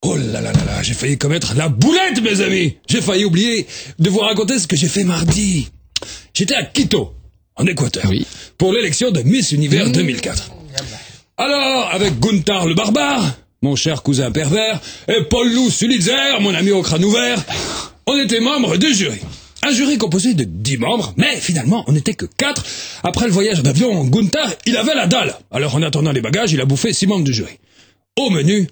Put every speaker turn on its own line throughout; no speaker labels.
Oh là là là là, j'ai failli commettre la boulette, mes amis. J'ai failli oublier de vous raconter ce que j'ai fait mardi. J'étais à Quito, en Équateur, pour l'élection de Miss Univers 2004. Alors, avec Gunther le barbare, mon cher cousin pervers, et Paul-Loup Sulitzer, mon ami au crâne ouvert, on était membres du jury. Un jury composé de 10 membres, mais finalement, on n'était que 4. Après le voyage d'avion, Gunther, il avait la dalle. Alors, en attendant les bagages, il a bouffé 6 membres du jury. Au menu,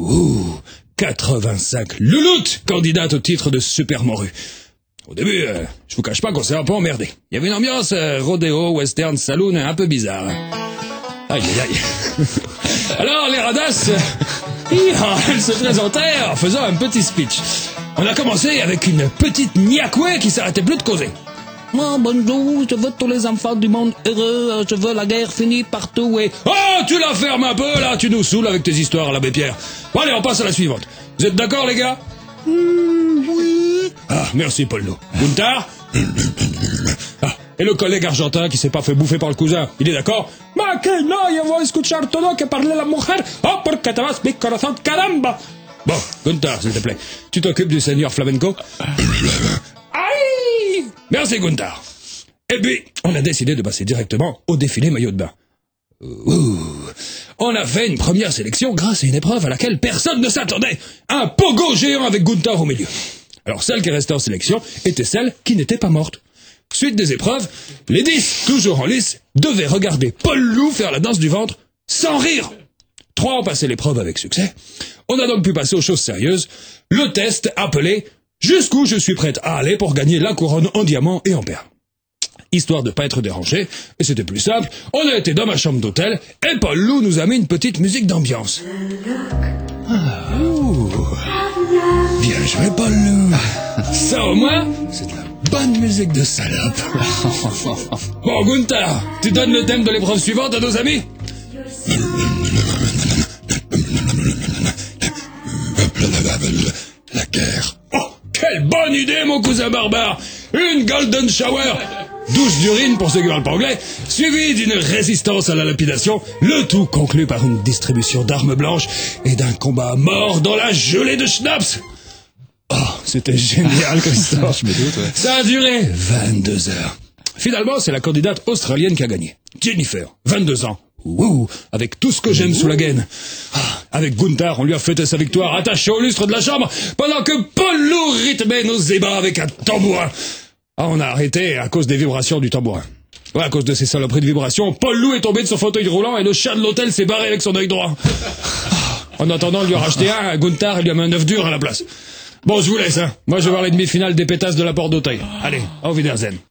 85 louloutes candidates au titre de super morue. Au début, je vous cache pas qu'on s'est un peu emmerdé. Il y avait une ambiance rodéo, western, saloon, un peu bizarre. Aïe, aïe, aïe. Alors, les radasses, elles se présentaient en faisant un petit speech. On a commencé avec une petite niakoué qui s'arrêtait plus de causer.
Oh, bonjour, je veux tous les enfants du monde heureux, je veux la guerre finie partout et...
Oh, tu la fermes un peu, là, tu nous saoules avec tes histoires, l'abbé Pierre. Bon, allez, on passe à la suivante. Vous êtes d'accord, les gars?
Oui.
Ah, merci, Paul-Loup. Gunther? Ah, et le collègue argentin qui s'est pas fait bouffer par le cousin, il est d'accord? Ma que no, yo voy a escuchar todo que parle la mujer. Oh, porque te vas mi corazón, caramba! Bon, Gunther, s'il te plaît, tu t'occupes du seigneur flamenco? Aïe! Merci, Gunther. Et puis, on a décidé de passer directement au défilé maillot de bain. On a fait une première sélection grâce à une épreuve à laquelle personne ne s'attendait. Un pogo géant avec Gunther au milieu. Alors celle qui restait en sélection était celle qui n'était pas morte. Suite des épreuves, les 10, toujours en lice, devaient regarder Paul-Loup faire la danse du ventre sans rire. 3 ont passé l'épreuve avec succès. On a donc pu passer aux choses sérieuses. Le test appelé « Jusqu'où je suis prête à aller pour gagner la couronne en diamant et en perles ». Histoire de pas être dérangé, et c'était plus simple, on a été dans ma chambre d'hôtel, et Paul-Loup nous a mis une petite musique d'ambiance. Bien joué, Paul-Loup. Ça au moins, c'est de la bonne musique de salope. Bon, Gunther, tu donnes le thème de l'épreuve suivante à nos amis? La guerre. Oh, quelle bonne idée, mon cousin barbare. Une golden shower, douche d'urine pour ceux qui parlent pas anglais, suivie d'une résistance à la lapidation, le tout conclu par une distribution d'armes blanches et d'un combat à mort dans la gelée de schnapps. Oh, c'était génial, Christophe.
Je me doute, ouais.
Ça a duré 22 heures. Finalement, c'est la candidate australienne qui a gagné. Jennifer, 22 ans. Ouh, avec tout ce que j'aime sous la gaine. Ah, avec Gunther, on lui a fêté sa victoire attaché au lustre de la chambre, pendant que Paul-Loup rythmait nos ébats avec un tambourin. Ah, on a arrêté à cause des vibrations du tambourin. Ouais, à cause de ces saloperies de vibrations, Paul-Loup est tombé de son fauteuil roulant et le chat de l'hôtel s'est barré avec son œil droit. En attendant, on lui a racheté un, Gunther, il lui a mis un œuf dur à la place. Bon, je vous laisse, hein. Moi, je vais voir les demi-finales des pétasses de la porte d'Auteuil. Allez, auf Wiedersehen.